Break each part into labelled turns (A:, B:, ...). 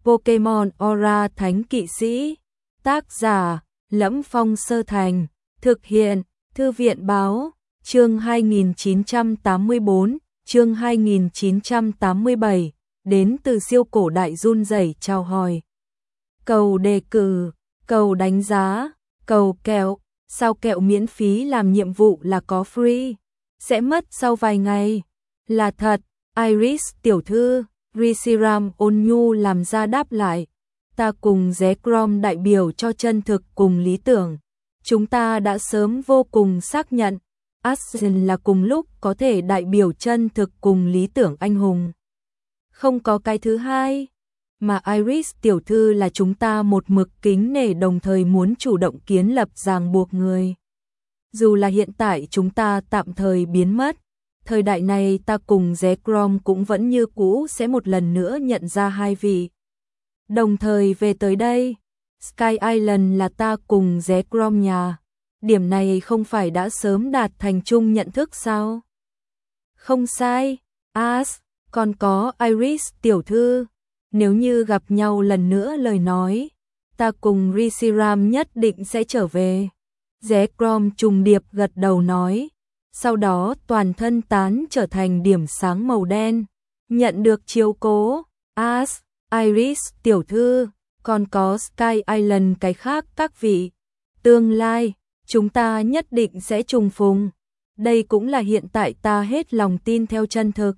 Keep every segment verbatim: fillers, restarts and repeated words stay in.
A: Pokemon Aura Thánh Kỵ Sĩ. Tác giả: Lẫm Phong Sơ Thành. Thực hiện: Thư viện Báo. Chương hai nghìn chín trăm tám mươi bốn, chương hai nghìn chín trăm tám mươi bảy, đến từ siêu cổ đại run rẩy chào hỏi. Cầu đề cử, cầu đánh giá, cầu kẹo, sao kẹo miễn phí làm nhiệm vụ là có free, sẽ mất sau vài ngày. Là thật, Iris tiểu thư, Reshiram ôn nhu làm ra đáp lại. Ta cùng Zekrom đại biểu cho chân thực cùng lý tưởng. Chúng ta đã sớm vô cùng xác nhận, Ashen là cùng lúc có thể đại biểu chân thực cùng lý tưởng anh hùng. Không có cái thứ hai, mà Iris tiểu thư là chúng ta một mực kính nể đồng thời muốn chủ động kiến lập ràng buộc người. Dù là hiện tại chúng ta tạm thời biến mất, thời đại này ta cùng Zekrom cũng vẫn như cũ sẽ một lần nữa nhận ra hai vị. Đồng thời về tới đây, Sky Island là ta cùng Zekrom nhà. Điểm này không phải đã sớm đạt thành chung nhận thức sao? Không sai, As, còn có Iris tiểu thư. Nếu như gặp nhau lần nữa lời nói, ta cùng Reshiram nhất định sẽ trở về. Zekrom trùng điệp gật đầu nói. Sau đó toàn thân tán trở thành điểm sáng màu đen. Nhận được chiếu cố, As, Iris tiểu thư, còn có Sky Island cái khác các vị. Tương lai, chúng ta nhất định sẽ trùng phùng. Đây cũng là hiện tại ta hết lòng tin theo chân thực.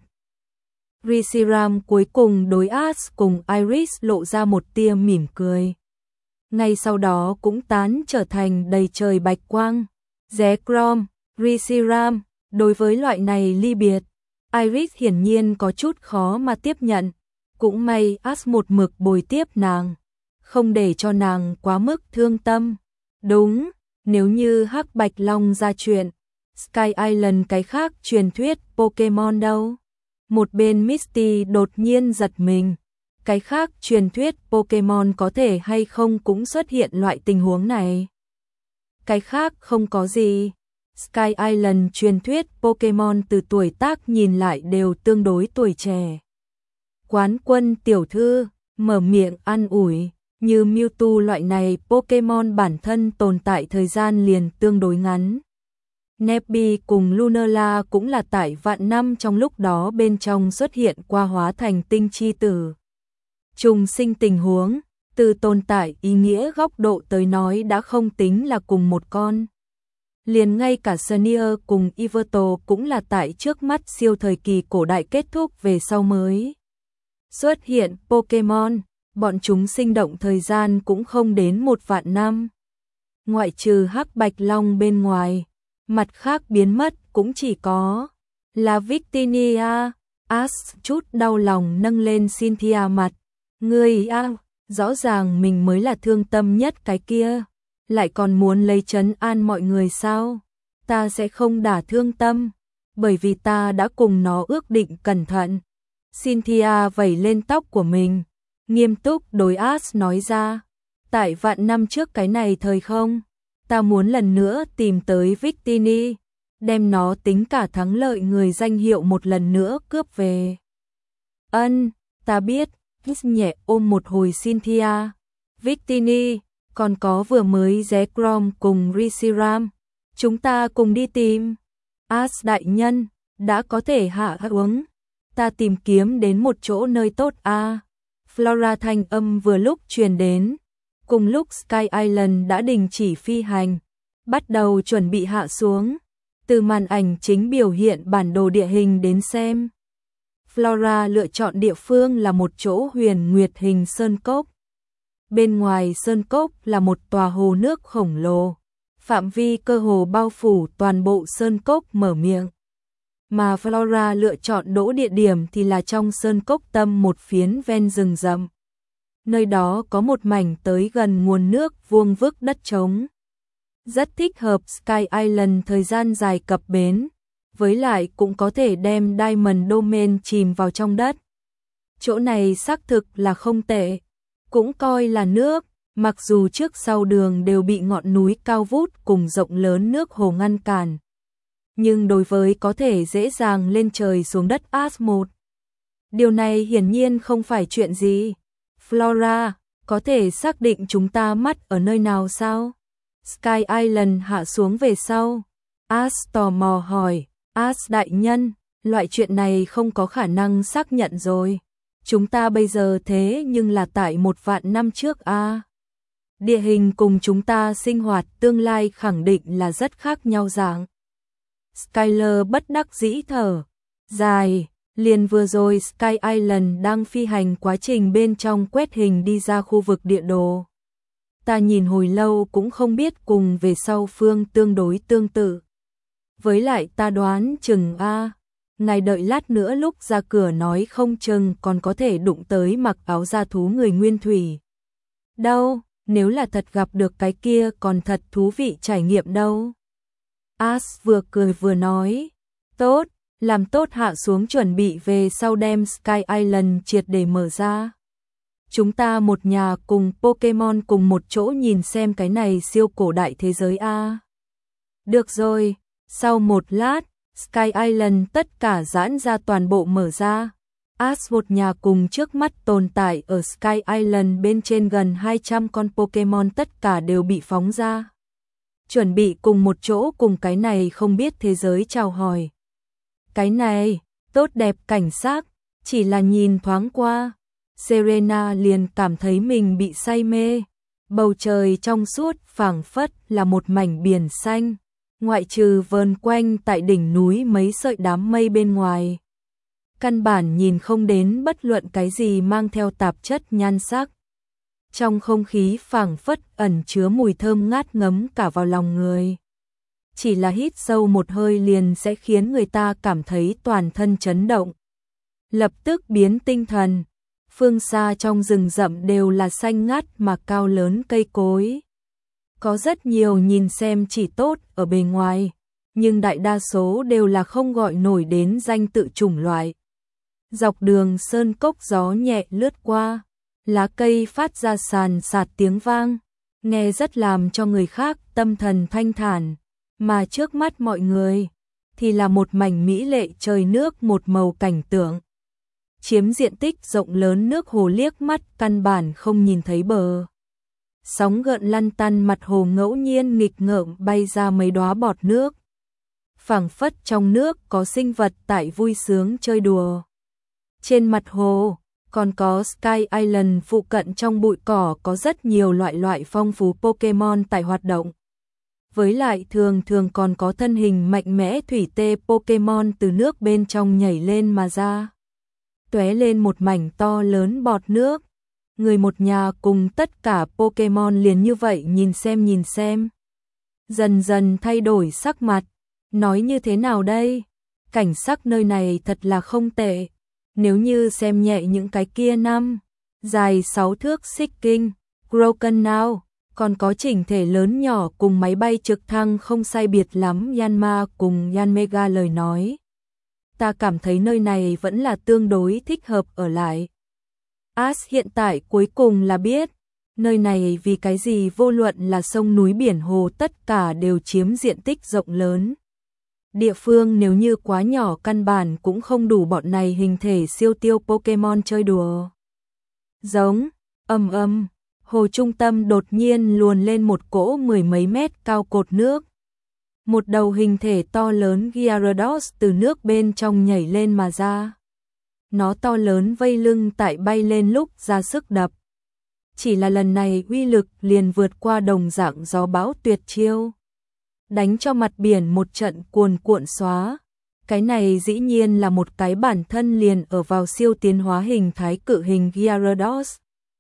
A: Reshiram cuối cùng đối As cùng Iris lộ ra một tia mỉm cười. Ngay sau đó cũng tán trở thành đầy trời bạch quang. Zekrom, Reshiram, đối với loại này ly biệt, Iris hiển nhiên có chút khó mà tiếp nhận. Cũng may As một mực bồi tiếp nàng, không để cho nàng quá mức thương tâm. Đúng, nếu như Hắc Bạch Long ra chuyện, Sky Island cái khác truyền thuyết Pokemon đâu? Một bên Misty đột nhiên giật mình. Cái khác truyền thuyết Pokemon có thể hay không cũng xuất hiện loại tình huống này? Cái khác không có gì. Sky Island truyền thuyết Pokemon từ tuổi tác nhìn lại đều tương đối tuổi trẻ. Quán Quân tiểu thư mở miệng an ủi, như Mewtwo loại này Pokemon bản thân tồn tại thời gian liền tương đối ngắn. Nebby cùng Lunala cũng là tại vạn năm trong lúc đó bên trong xuất hiện qua hóa thành tinh chi tử. Trùng sinh tình huống, từ tồn tại ý nghĩa góc độ tới nói đã không tính là cùng một con. Liền ngay cả Sneer cùng Yveltal cũng là tại trước mắt siêu thời kỳ cổ đại kết thúc về sau mới xuất hiện Pokemon, bọn chúng sinh động thời gian cũng không đến một vạn năm. Ngoại trừ Hắc Bạch Long bên ngoài, mặt khác biến mất cũng chỉ có là Victini. As chút đau lòng nâng lên Cynthia mặt. Ngươi a, rõ ràng mình mới là thương tâm nhất cái kia, lại còn muốn lấy trấn an mọi người sao? Ta sẽ không đả thương tâm, bởi vì ta đã cùng nó ước định cẩn thận. Cynthia vẩy lên tóc của mình, nghiêm túc đối As nói ra. Tại vạn năm trước cái này thời không, ta muốn lần nữa tìm tới Victini, đem nó tính cả thắng lợi người danh hiệu một lần nữa cướp về. Ân, ta biết. Hít nhẹ ôm một hồi Cynthia. Victini, còn có vừa mới Zekrom cùng Reshiram, chúng ta cùng đi tìm. As đại nhân, đã có thể hạ uống. Ta tìm kiếm đến một chỗ nơi tốt a. À. Flora thanh âm vừa lúc truyền đến. Cùng lúc Sky Island đã đình chỉ phi hành, bắt đầu chuẩn bị hạ xuống. Từ màn ảnh chính biểu hiện bản đồ địa hình đến xem, Flora lựa chọn địa phương là một chỗ huyền nguyệt hình sơn cốc. Bên ngoài sơn cốc là một tòa hồ nước khổng lồ, phạm vi cơ hồ bao phủ toàn bộ sơn cốc mở miệng. Mà Flora lựa chọn đỗ địa điểm thì là trong sơn cốc tâm một phiến ven rừng rậm. Nơi đó có một mảnh tới gần nguồn nước vuông vức đất trống. Rất thích hợp Sky Island thời gian dài cập bến, với lại cũng có thể đem Diamond Domain chìm vào trong đất. Chỗ này xác thực là không tệ, cũng coi là nước, mặc dù trước sau đường đều bị ngọn núi cao vút cùng rộng lớn nước hồ ngăn cản. Nhưng đối với có thể dễ dàng lên trời xuống đất As một, điều này hiển nhiên không phải chuyện gì. Flora, có thể xác định chúng ta mắt ở nơi nào sao? Sky Island hạ xuống về sau. Ash tò mò hỏi, Ash đại nhân, loại chuyện này không có khả năng xác nhận rồi. Chúng ta bây giờ thế nhưng là tại một vạn năm trước a. À. Địa hình cùng chúng ta sinh hoạt tương lai khẳng định là rất khác nhau dạng. Skyler bất đắc dĩ thở dài, liền vừa rồi Sky Island đang phi hành quá trình bên trong quét hình đi ra khu vực địa đồ. Ta nhìn hồi lâu cũng không biết cùng về sau phương tương đối tương tự. Với lại ta đoán chừng a, ngài đợi lát nữa lúc ra cửa nói không chừng còn có thể đụng tới mặc áo da thú người nguyên thủy. Đâu, nếu là thật gặp được cái kia còn thật thú vị trải nghiệm đâu. Ash vừa cười vừa nói, tốt, làm tốt hạ xuống chuẩn bị về sau đem Sky Island triệt để mở ra. Chúng ta một nhà cùng Pokemon cùng một chỗ nhìn xem cái này siêu cổ đại thế giới a. Được rồi, sau một lát, Sky Island tất cả giãn ra toàn bộ mở ra. Ash một nhà cùng trước mắt tồn tại ở Sky Island bên trên gần hai trăm con Pokemon tất cả đều bị phóng ra. Chuẩn bị cùng một chỗ cùng cái này không biết thế giới chào hỏi. Cái này, tốt đẹp cảnh sắc, chỉ là nhìn thoáng qua. Serena liền cảm thấy mình bị say mê. Bầu trời trong suốt phảng phất là một mảnh biển xanh, ngoại trừ vờn quanh tại đỉnh núi mấy sợi đám mây bên ngoài. Căn bản nhìn không đến bất luận cái gì mang theo tạp chất nhan sắc. Trong không khí phảng phất ẩn chứa mùi thơm ngát ngấm cả vào lòng người. Chỉ là hít sâu một hơi liền sẽ khiến người ta cảm thấy toàn thân chấn động. Lập tức biến tinh thần. Phương xa trong rừng rậm đều là xanh ngát mà cao lớn cây cối. Có rất nhiều nhìn xem chỉ tốt ở bề ngoài, nhưng đại đa số đều là không gọi nổi đến danh tự chủng loại. Dọc đường sơn cốc gió nhẹ lướt qua, lá cây phát ra sàn sạt tiếng vang, nghe rất làm cho người khác tâm thần thanh thản, mà trước mắt mọi người thì là một mảnh mỹ lệ trời nước một màu cảnh tượng. Chiếm diện tích rộng lớn nước hồ liếc mắt căn bản không nhìn thấy bờ. Sóng gợn lăn tăn mặt hồ ngẫu nhiên nghịch ngợm bay ra mấy đóa bọt nước. Phảng phất trong nước có sinh vật tại vui sướng chơi đùa. Trên mặt hồ, còn có Sky Island phụ cận trong bụi cỏ có rất nhiều loại loại phong phú Pokemon tại hoạt động. Với lại thường thường còn có thân hình mạnh mẽ thủy tê Pokemon từ nước bên trong nhảy lên mà ra. Tóe lên một mảnh to lớn bọt nước. Người một nhà cùng tất cả Pokemon liền như vậy nhìn xem nhìn xem. Dần dần thay đổi sắc mặt. Nói như thế nào đây? Cảnh sắc nơi này thật là không tệ. Nếu như xem nhẹ những cái kia năm, dài sáu thước xích kinh, Broken Now, còn có chỉnh thể lớn nhỏ cùng máy bay trực thăng không sai biệt lắm Yanma cùng Yanmega lời nói. Ta cảm thấy nơi này vẫn là tương đối thích hợp ở lại. Ash hiện tại cuối cùng là biết, nơi này vì cái gì vô luận là sông núi biển hồ tất cả đều chiếm diện tích rộng lớn. Địa phương nếu như quá nhỏ căn bản cũng không đủ bọn này hình thể siêu tiêu Pokemon chơi đùa. Giống, ầm ầm, hồ trung tâm đột nhiên luồn lên một cỗ mười mấy mét cao cột nước. Một đầu hình thể to lớn Gyarados từ nước bên trong nhảy lên mà ra. Nó to lớn vây lưng tại bay lên lúc ra sức đập. Chỉ là lần này uy lực liền vượt qua đồng dạng gió bão tuyệt chiêu. Đánh cho mặt biển một trận cuồn cuộn xóa. Cái này dĩ nhiên là một cái bản thân liền ở vào siêu tiến hóa hình thái cự hình Gyarados.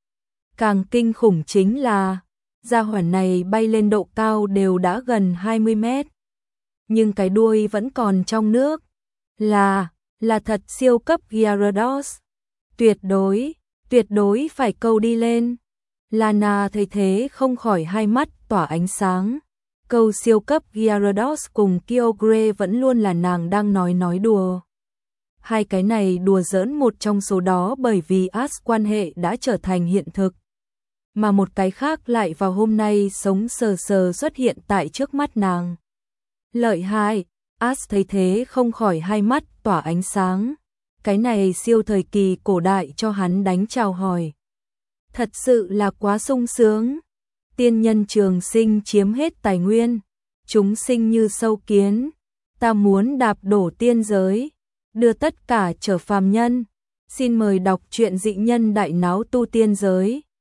A: Càng kinh khủng chính là, gia hỏa này bay lên độ cao đều đã gần hai mươi mét. Nhưng cái đuôi vẫn còn trong nước. Là, là thật siêu cấp Gyarados. Tuyệt đối, tuyệt đối phải câu đi lên. Lana thấy thế không khỏi hai mắt tỏa ánh sáng. Câu siêu cấp Gyarados cùng Kyogre vẫn luôn là nàng đang nói nói đùa. Hai cái này đùa giỡn một trong số đó bởi vì Ash quan hệ đã trở thành hiện thực. Mà một cái khác lại vào hôm nay sống sờ sờ xuất hiện tại trước mắt nàng. Lợi hại, Ash thấy thế không khỏi hai mắt tỏa ánh sáng. Cái này siêu thời kỳ cổ đại cho hắn đánh chào hỏi. thật sự là quá sung sướng. Tiên nhân trường sinh chiếm hết tài nguyên, chúng sinh như sâu kiến, ta muốn đạp đổ tiên giới, đưa tất cả trở phàm nhân. Xin mời đọc truyện Dị Nhân Đại Náo Tu Tiên Giới.